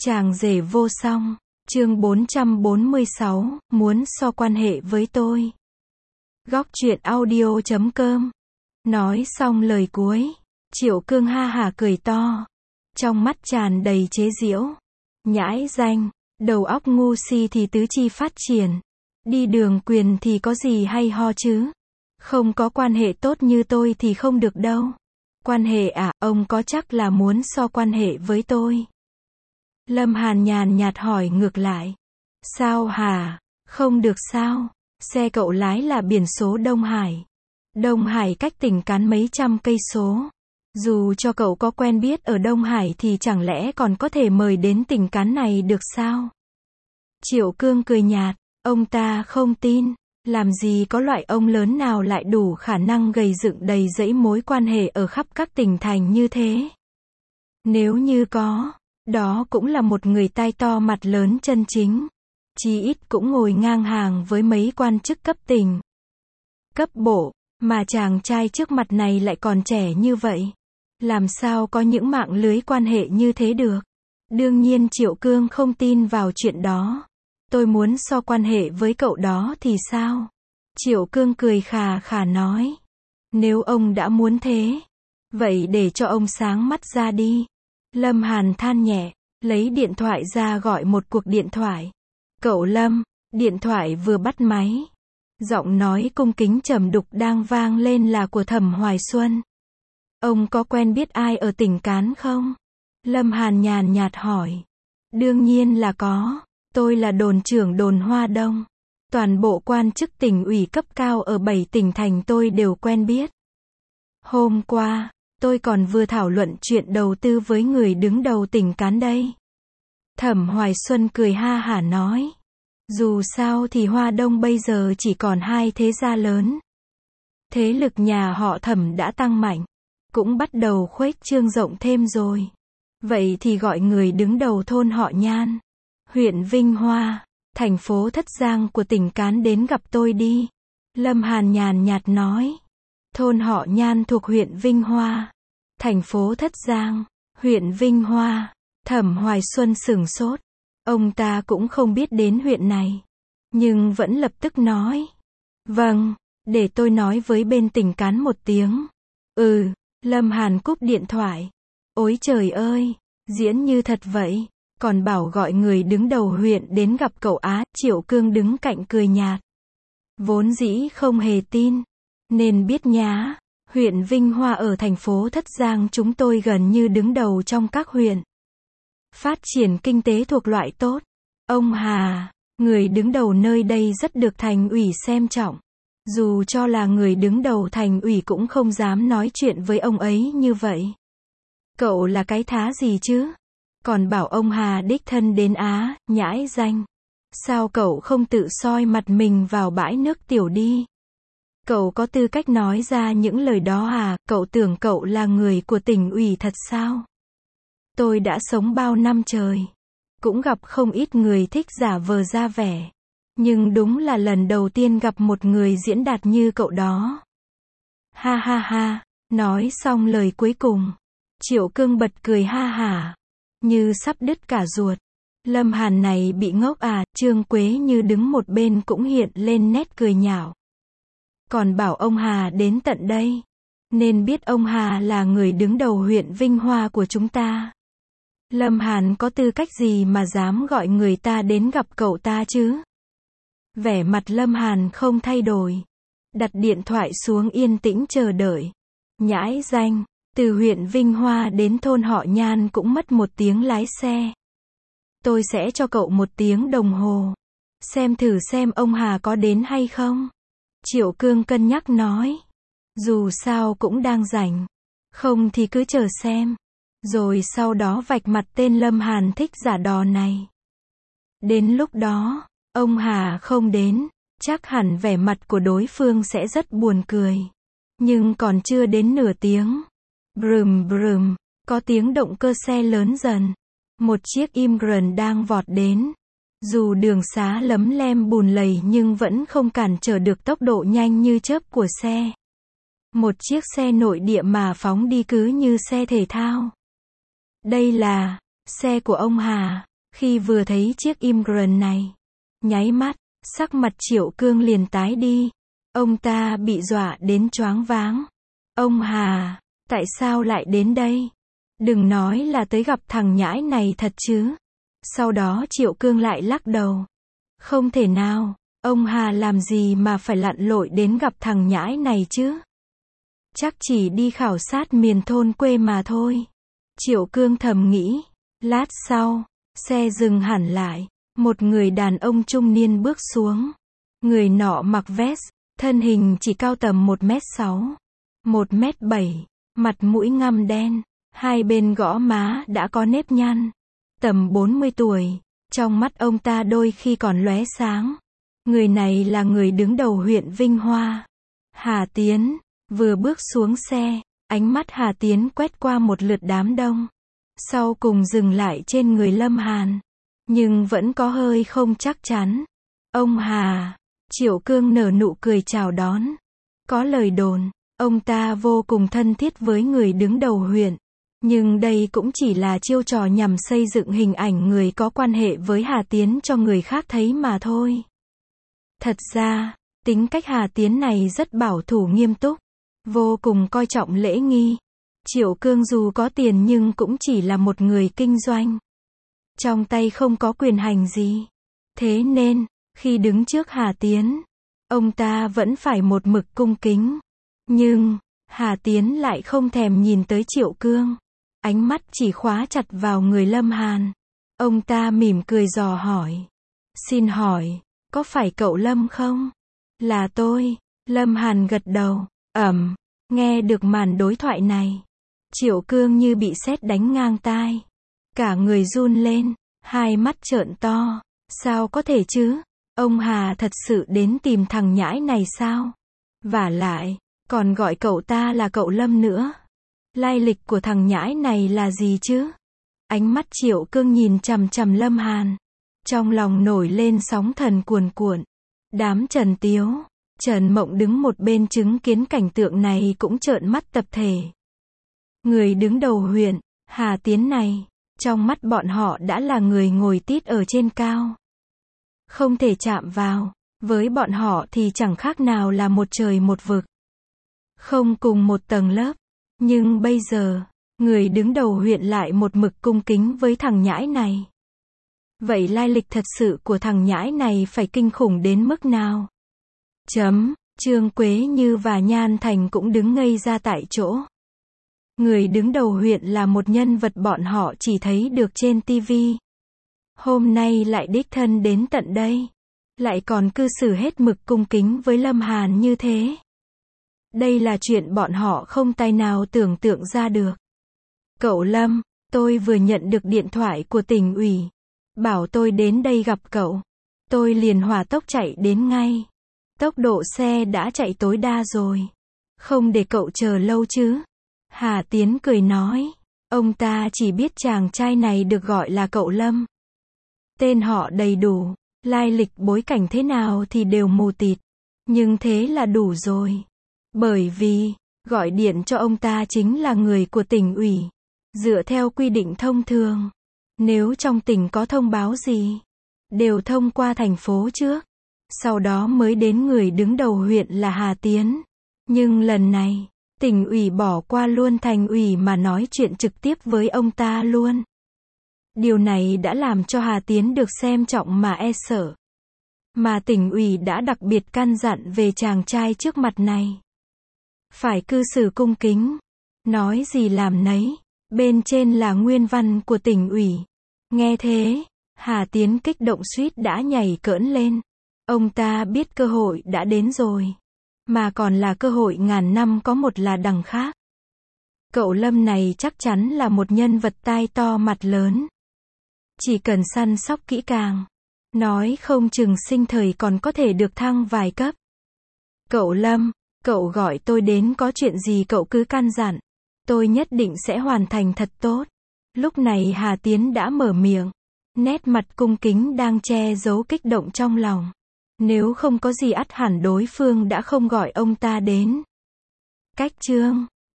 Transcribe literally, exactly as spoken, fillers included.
Chàng rể vô song, chương bốn trăm bốn mươi sáu, muốn so quan hệ với tôi. Góc truyện audio chấm com. Nói xong lời cuối, Triệu Cương ha hả cười to, trong mắt tràn đầy chế giễu. Nhãi danh, đầu óc ngu si thì tứ chi phát triển, đi đường quyền thì có gì hay ho chứ? Không có quan hệ tốt như tôi thì không được đâu. Quan hệ à, ông có chắc là muốn so quan hệ với tôi? Lâm Hàn nhàn nhạt hỏi ngược lại. Sao hả? Không được sao? Xe cậu lái là biển số Đông Hải. Đông Hải cách tỉnh Cán mấy trăm cây số. Dù cho cậu có quen biết ở Đông Hải thì chẳng lẽ còn có thể mời đến tỉnh Cán này được sao? Triệu Cương cười nhạt, ông ta không tin. Làm gì có loại ông lớn nào lại đủ khả năng gầy dựng đầy dẫy mối quan hệ ở khắp các tỉnh thành như thế? Nếu như có, đó cũng là một người tai to mặt lớn chân chính. Chí ít cũng ngồi ngang hàng với mấy quan chức cấp tỉnh, cấp bộ, mà chàng trai trước mặt này lại còn trẻ như vậy. Làm sao có những mạng lưới quan hệ như thế được? Đương nhiên Triệu Cương không tin vào chuyện đó. Tôi muốn so quan hệ với cậu đó thì sao? Triệu Cương cười khà khà nói. Nếu ông đã muốn thế, vậy để cho ông sáng mắt ra đi. Lâm Hàn than nhẹ, lấy điện thoại ra gọi một cuộc điện thoại. Cậu Lâm, điện thoại vừa bắt máy. Giọng nói cung kính trầm đục đang vang lên là của Thẩm Hoài Xuân. Ông có quen biết ai ở tỉnh Cán không? Lâm Hàn nhàn nhạt hỏi. Đương nhiên là có. Tôi là đồn trưởng đồn Hoa Đông. Toàn bộ quan chức tỉnh ủy cấp cao ở bảy tỉnh thành tôi đều quen biết. Hôm qua, tôi còn vừa thảo luận chuyện đầu tư với người đứng đầu tỉnh Cán đây. Thẩm Hoài Xuân cười ha hả nói. Dù sao thì Hoa Đông bây giờ chỉ còn hai thế gia lớn. Thế lực nhà họ Thẩm đã tăng mạnh, cũng bắt đầu khuếch trương rộng thêm rồi. Vậy thì gọi người đứng đầu thôn họ Nhan, huyện Vinh Hoa, thành phố Thất Giang của tỉnh Cán đến gặp tôi đi. Lâm Hàn nhàn nhạt nói. Thôn họ Nhan thuộc huyện Vinh Hoa, thành phố Thất Giang, huyện Vinh Hoa. Thẩm Hoài Xuân sửng sốt. Ông ta cũng không biết đến huyện này, nhưng vẫn lập tức nói. Vâng, để tôi nói với bên tỉnh Cán một tiếng. Ừ, Lâm Hàn cúp điện thoại. Ôi trời ơi, diễn như thật vậy, còn bảo gọi người đứng đầu huyện đến gặp cậu á. Triệu Cương đứng cạnh cười nhạt. Vốn dĩ không hề tin, nên biết nhá, huyện Vinh Hoa ở thành phố Thất Giang chúng tôi gần như đứng đầu trong các huyện. Phát triển kinh tế thuộc loại tốt. Ông Hà, người đứng đầu nơi đây rất được thành ủy xem trọng. Dù cho là người đứng đầu thành ủy cũng không dám nói chuyện với ông ấy như vậy. Cậu là cái thá gì chứ? Còn bảo ông Hà đích thân đến Á, nhãi danh. Sao cậu không tự soi mặt mình vào bãi nước tiểu đi? Cậu có tư cách nói ra những lời đó à? Cậu tưởng cậu là người của tỉnh ủy thật sao? Tôi đã sống bao năm trời, cũng gặp không ít người thích giả vờ ra vẻ. Nhưng đúng là lần đầu tiên gặp một người diễn đạt như cậu đó. Ha ha ha, nói xong lời cuối cùng, Triệu Cương bật cười ha hả, như sắp đứt cả ruột. Lâm Hàn này bị ngốc à? Trương Quế Như đứng một bên cũng hiện lên nét cười nhạo. Còn bảo ông Hà đến tận đây, nên biết ông Hà là người đứng đầu huyện Vinh Hoa của chúng ta. Lâm Hàn có tư cách gì mà dám gọi người ta đến gặp cậu ta chứ? Vẻ mặt Lâm Hàn không thay đổi, đặt điện thoại xuống yên tĩnh chờ đợi. Nhãi danh, từ huyện Vinh Hoa đến thôn họ Nhan cũng mất một tiếng lái xe. Tôi sẽ cho cậu một tiếng đồng hồ, xem thử xem ông Hà có đến hay không. Triệu Cương cân nhắc nói. Dù sao cũng đang rảnh, không thì cứ chờ xem. Rồi sau đó vạch mặt tên Lâm Hàn thích giả đò này. Đến lúc đó, ông Hà không đến, chắc hẳn vẻ mặt của đối phương sẽ rất buồn cười. Nhưng còn chưa đến nửa tiếng. Brum brum, có tiếng động cơ xe lớn dần. Một chiếc Imron đang vọt đến. Dù đường xá lấm lem bùn lầy nhưng vẫn không cản trở được tốc độ nhanh như chớp của xe. Một chiếc xe nội địa mà phóng đi cứ như xe thể thao. Đây là xe của ông Hà. Khi vừa thấy chiếc Immigrant này, nháy mắt, sắc mặt Triệu Cương liền tái đi. Ông ta bị dọa đến choáng váng. Ông Hà, tại sao lại đến đây? Đừng nói là tới gặp thằng nhãi này thật chứ. Sau đó Triệu Cương lại lắc đầu. Không thể nào, ông Hà làm gì mà phải lặn lội đến gặp thằng nhãi này chứ? Chắc chỉ đi khảo sát miền thôn quê mà thôi. Triệu Cương thầm nghĩ. Lát sau, xe dừng hẳn lại. Một người đàn ông trung niên bước xuống. Người nọ mặc vest, thân hình chỉ cao tầm một mét sáu, một mét bảy, mặt mũi ngăm đen, hai bên gõ má đã có nếp nhăn. Tầm bốn mươi tuổi, trong mắt ông ta đôi khi còn lóe sáng. Người này là người đứng đầu huyện Vinh Hoa. Hà Tiến, vừa bước xuống xe, ánh mắt Hà Tiến quét qua một lượt đám đông. Sau cùng dừng lại trên người Lâm Hàn. Nhưng vẫn có hơi không chắc chắn. Ông Hà, Triệu Cương nở nụ cười chào đón. Có lời đồn, ông ta vô cùng thân thiết với người đứng đầu huyện. Nhưng đây cũng chỉ là chiêu trò nhằm xây dựng hình ảnh người có quan hệ với Hà Tiến cho người khác thấy mà thôi. Thật ra, tính cách Hà Tiến này rất bảo thủ nghiêm túc, vô cùng coi trọng lễ nghi. Triệu Cương dù có tiền nhưng cũng chỉ là một người kinh doanh. Trong tay không có quyền hành gì. Thế nên, khi đứng trước Hà Tiến, ông ta vẫn phải một mực cung kính. Nhưng, Hà Tiến lại không thèm nhìn tới Triệu Cương. Ánh mắt chỉ khóa chặt vào người Lâm Hàn. Ông ta mỉm cười dò hỏi. Xin hỏi, có phải cậu Lâm không? Là tôi. Lâm Hàn gật đầu. Ẩm, nghe được màn đối thoại này. Triệu Cương như bị sét đánh ngang tai. Cả người run lên, hai mắt trợn to. Sao có thể chứ? Ông Hà thật sự đến tìm thằng nhãi này sao? Vả lại, còn gọi cậu ta là cậu Lâm nữa. Lai lịch của thằng nhãi này là gì chứ? Ánh mắt Triệu Cương nhìn chằm chằm Lâm Hàn. Trong lòng nổi lên sóng thần cuồn cuộn. Đám Trần Tiếu, Trần Mộng đứng một bên chứng kiến cảnh tượng này cũng trợn mắt tập thể. Người đứng đầu huyện, Hà Tiến này, trong mắt bọn họ đã là người ngồi tít ở trên cao. Không thể chạm vào, với bọn họ thì chẳng khác nào là một trời một vực. Không cùng một tầng lớp. Nhưng bây giờ, người đứng đầu huyện lại một mực cung kính với thằng nhãi này. Vậy lai lịch thật sự của thằng nhãi này phải kinh khủng đến mức nào? Chấm, Trương Quế Như và Nhan Thành cũng đứng ngây ra tại chỗ. Người đứng đầu huyện là một nhân vật bọn họ chỉ thấy được trên ti vi. Hôm nay lại đích thân đến tận đây. Lại còn cư xử hết mực cung kính với Lâm Hàn như thế. Đây là chuyện bọn họ không tài nào tưởng tượng ra được. Cậu Lâm, tôi vừa nhận được điện thoại của tỉnh ủy. Bảo tôi đến đây gặp cậu. Tôi liền hỏa tốc chạy đến ngay. Tốc độ xe đã chạy tối đa rồi. Không để cậu chờ lâu chứ. Hà Tiến cười nói. Ông ta chỉ biết chàng trai này được gọi là cậu Lâm. Tên họ đầy đủ, lai lịch bối cảnh thế nào thì đều mù tịt. Nhưng thế là đủ rồi. Bởi vì, gọi điện cho ông ta chính là người của tỉnh ủy. Dựa theo quy định thông thường, nếu trong tỉnh có thông báo gì, đều thông qua thành phố trước. Sau đó mới đến người đứng đầu huyện là Hà Tiến. Nhưng lần này, tỉnh ủy bỏ qua luôn thành ủy mà nói chuyện trực tiếp với ông ta luôn. Điều này đã làm cho Hà Tiến được xem trọng mà e sợ. Mà tỉnh ủy đã đặc biệt căn dặn về chàng trai trước mặt này. Phải cư xử cung kính. Nói gì làm nấy. Bên trên là nguyên văn của tỉnh ủy. Nghe thế, Hà Tiến kích động suýt đã nhảy cỡn lên. Ông ta biết cơ hội đã đến rồi. Mà còn là cơ hội ngàn năm có một là đằng khác. Cậu Lâm này chắc chắn là một nhân vật tai to mặt lớn. Chỉ cần săn sóc kỹ càng. Nói không chừng sinh thời còn có thể được thăng vài cấp. Cậu Lâm, cậu gọi tôi đến có chuyện gì cậu cứ căn dặn. Tôi nhất định sẽ hoàn thành thật tốt. Lúc này Hà Tiến đã mở miệng. Nét mặt cung kính đang che giấu kích động trong lòng. Nếu không có gì ắt hẳn đối phương đã không gọi ông ta đến. Cách chương